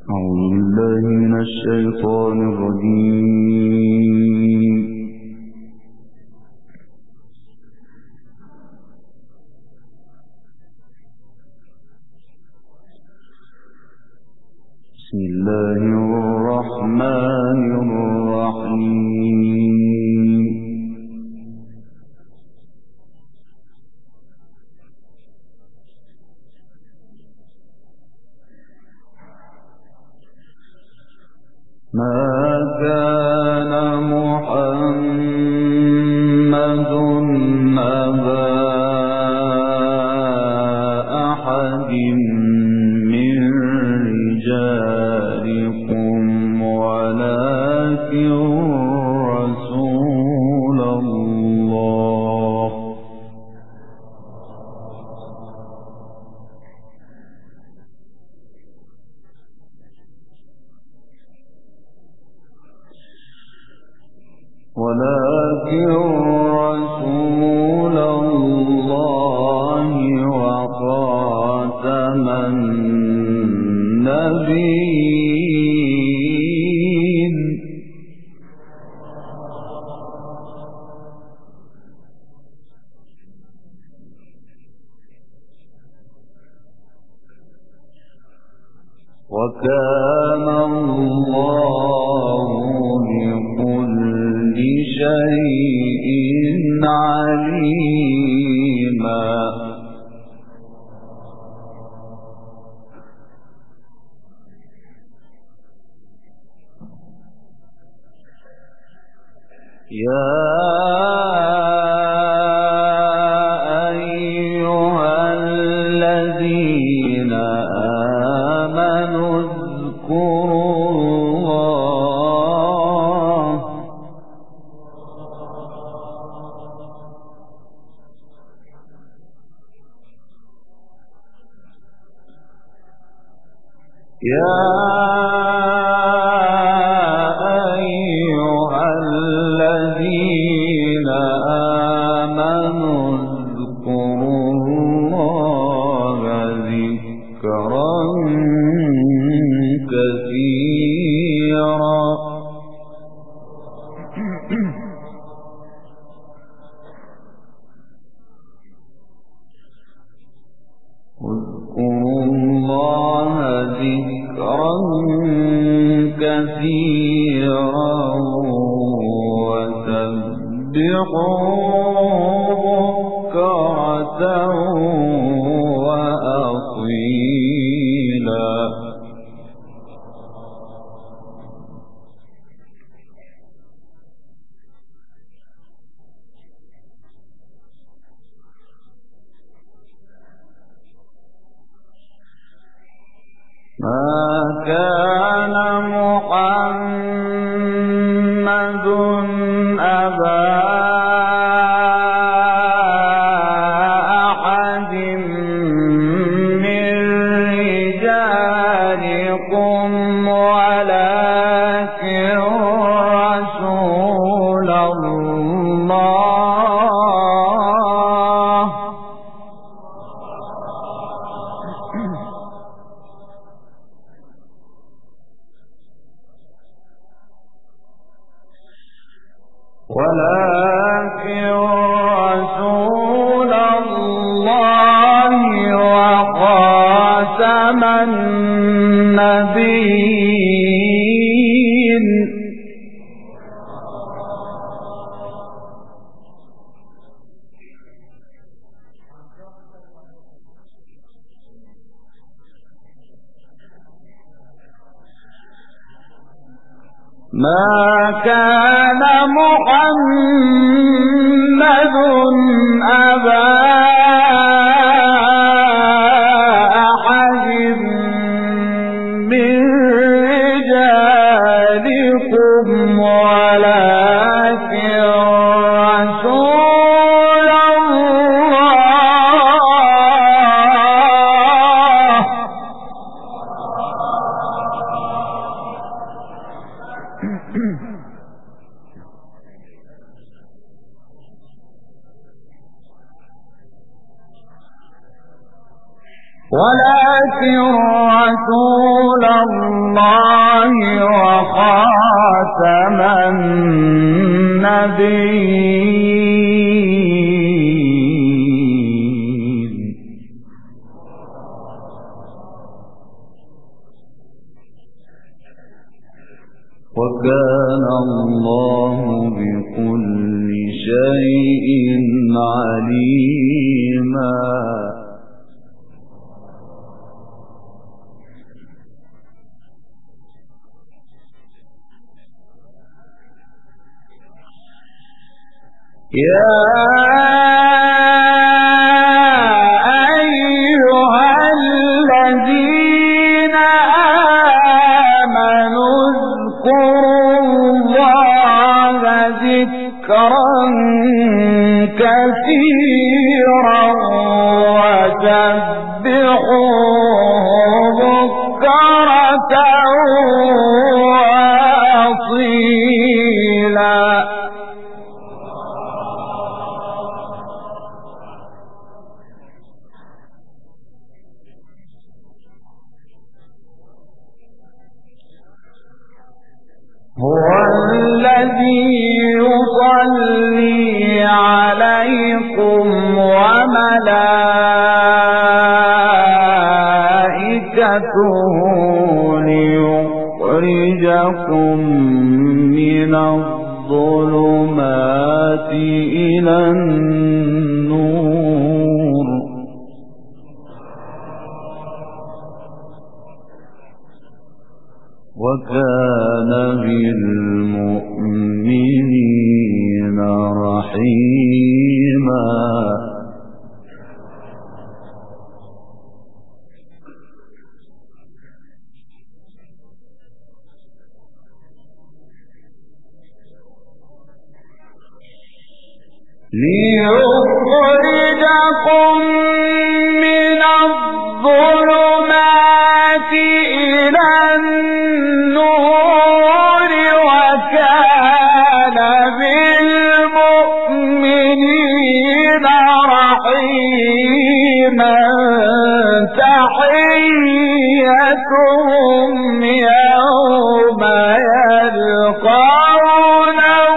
أعوذ بالله من الشيطان الرجيم. بسم الله الرحمن الرحيم. ما كان محمد أبا أحد من رجالكم ولكن رسول الله وخاتم النبيين. وكان الله بكل شيء عليما. يا أيها الذين آمنوا اذكروا الله ذكرا كثيرا. اذكروا الله ذكرا كثيرا وسبحوه بكرة وأصيلا. ما كان محمد أبا أحد من رجالكم ولكن رسول الله وخاتم النبيين. ما كان محمد أبا أحد من رجالكم ولكن رسول الله ولكن رسول الله الله وخاتم النبيين. وكان الله بكل شيء عليما. يا أيها الذين آمنوا اذكروا الله ذكرا كثيرا وسبحوه بكرة وأصيلا. هو الذي يصلي عليكم وملائكته ليخرجكم من الظلمات إلى النور. وكان بالمؤمنين رحيما. ليخرجكم من الظلمات إلى النور وكان بالمؤمنين رحيما. تحيتهم يوم يلقونه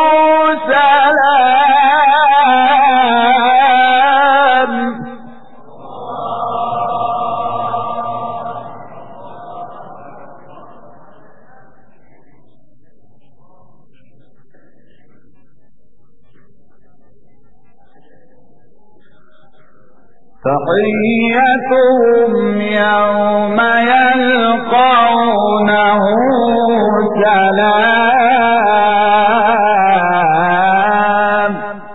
سلام. تحيتهم يوم يلقونه سلام.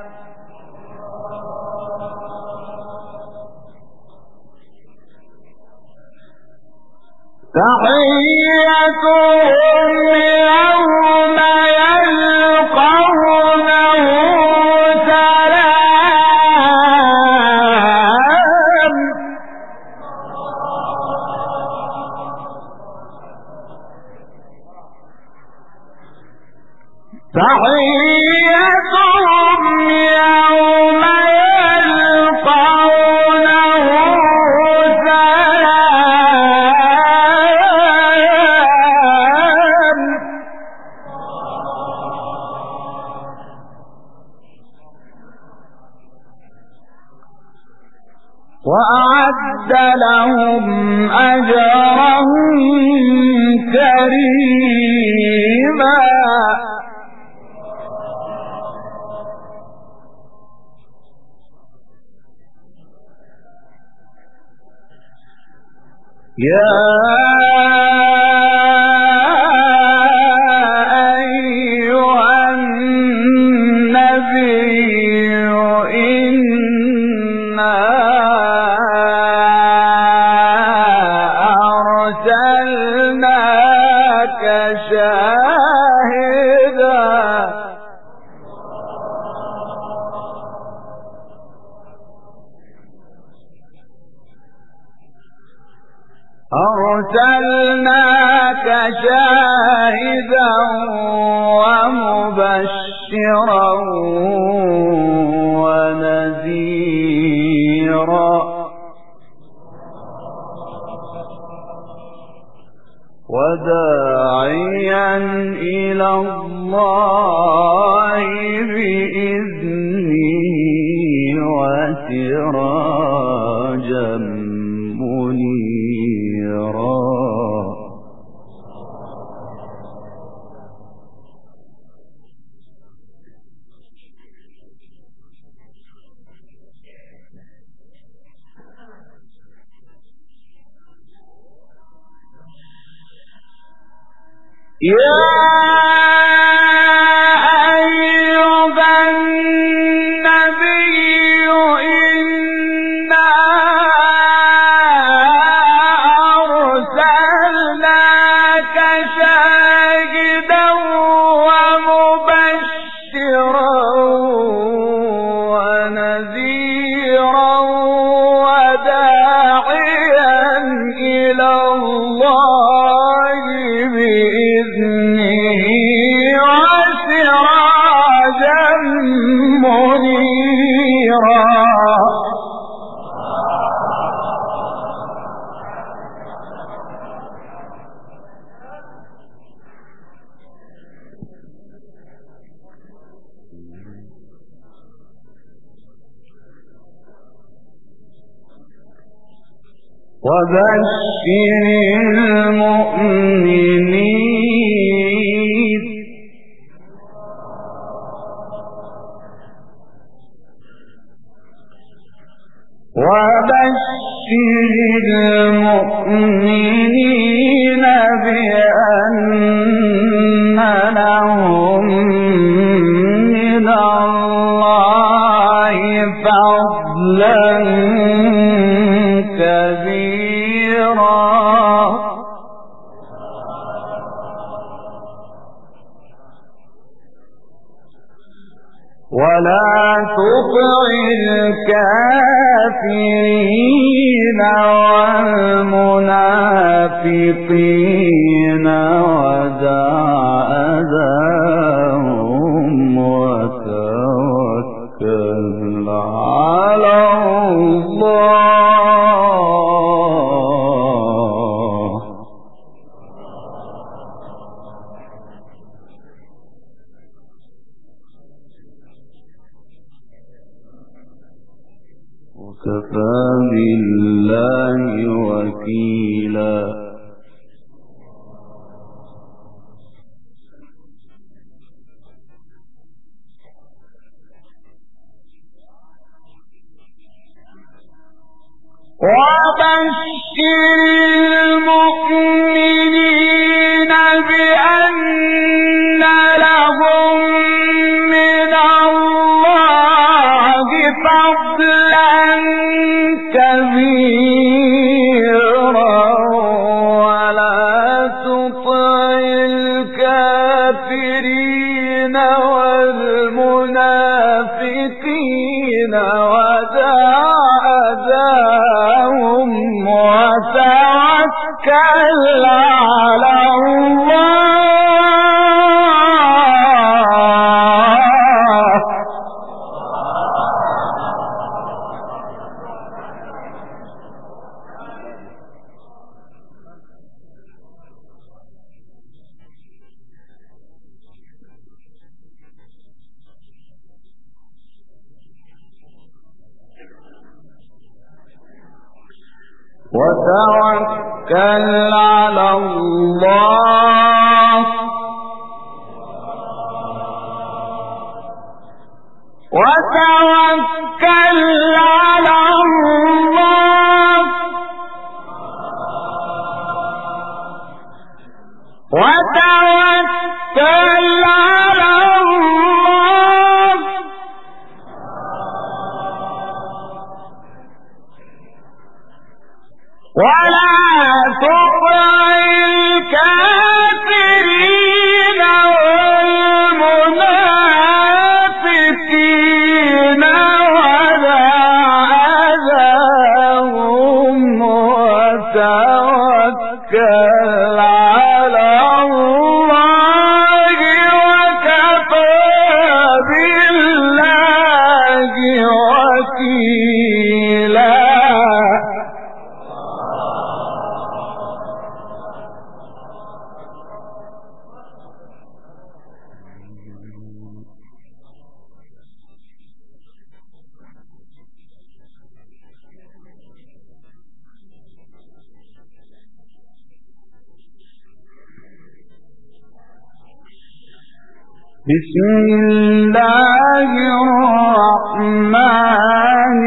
تحيتهم يوم يلقونه سلام. تحيتهم يوم يلقونه سلام. وأعد لهم أجرا كريما. يا أيها النبي إنا أرسلناك شاهدا ومبشرا ونذيرا. وداعيا إلى الله بإذنه وسراجا منيرا. يا أيها النبي إنا أرسلناك شاهدا ومبشرا ونذيرا وداعيا إلى الله بإذنه وسراجا منيرا. وبشر المؤمنين بأن لهم من الله فضلا كبيرا. ولا تطع الكافرين والمنافقين ودع أذاهم وتوكل على الله. وكفى بالله وكيلا. وبشر المؤمنين بأن لهم من الله فضلا كبيرا. ولا تطع الكافرين والمنافقين ودع أذاهم وتوكل على الله. وتوكل على الله. وتوكل على الله. وتوكل على الله. ولا تطع الكافرين والمنافقين ودع أذاهم وتوكل على الله. بسم الله الرحمن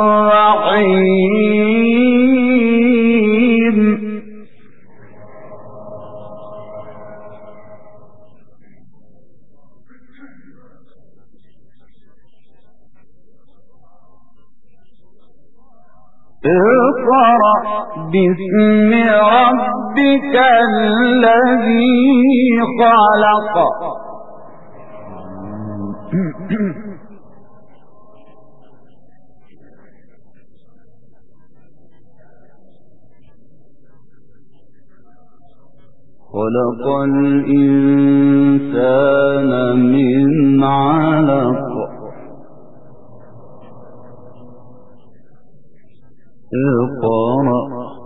الرحيم اقرأ باسم ربك الذي خلق خلق الإنسان من علق اقرأ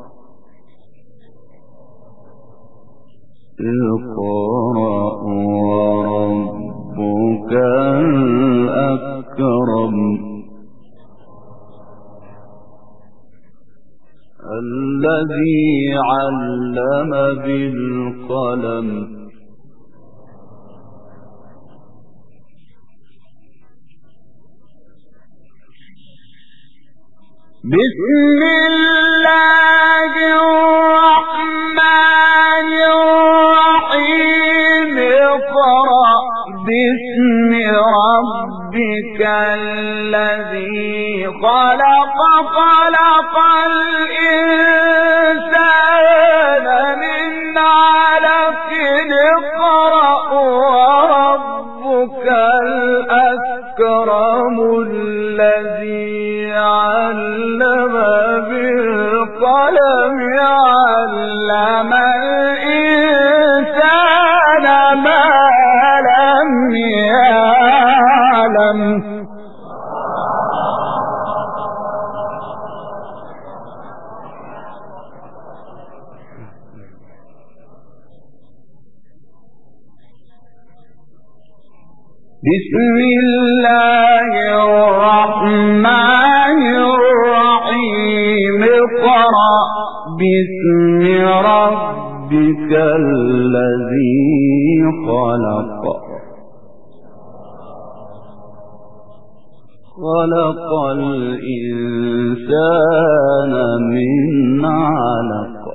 وربك الأكرم الذي علم بالقلم بسم الله الرحمن الرحيم اقرأ باسم ربك الذي خلق خلق الإنسان من علق اقرأ وربك الأكرم الذي علم بالقلم علم الإنسان ما لم يعلم بسم الله الرحمن الرحيم اقرأ باسم ربك الذي خلق خلق الإنسان من علق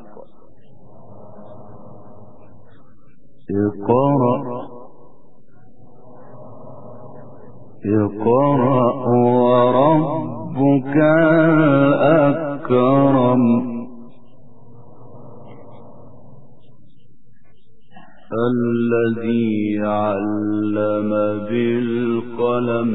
اقرأ وربك الأكرم الذي علم بالقلم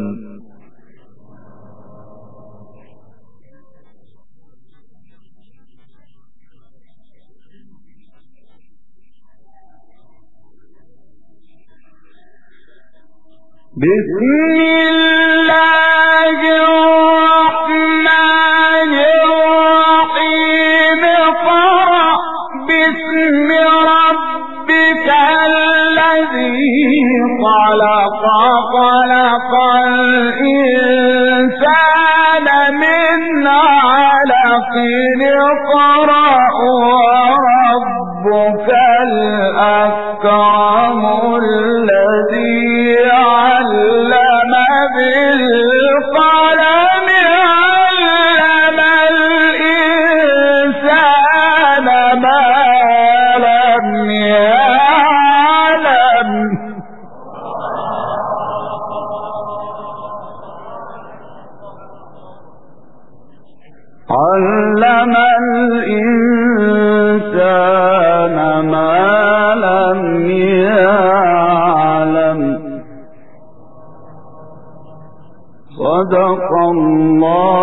بسم الله الرحمن الرحيم اقرأ باسم ربك الذي خلق خلق الإنسان من علق اقرأ وربك الأكرم الذي علم بالقلم علم الإنسان ما لم يعلم علم الإنسان ما لم يعلم صدق الله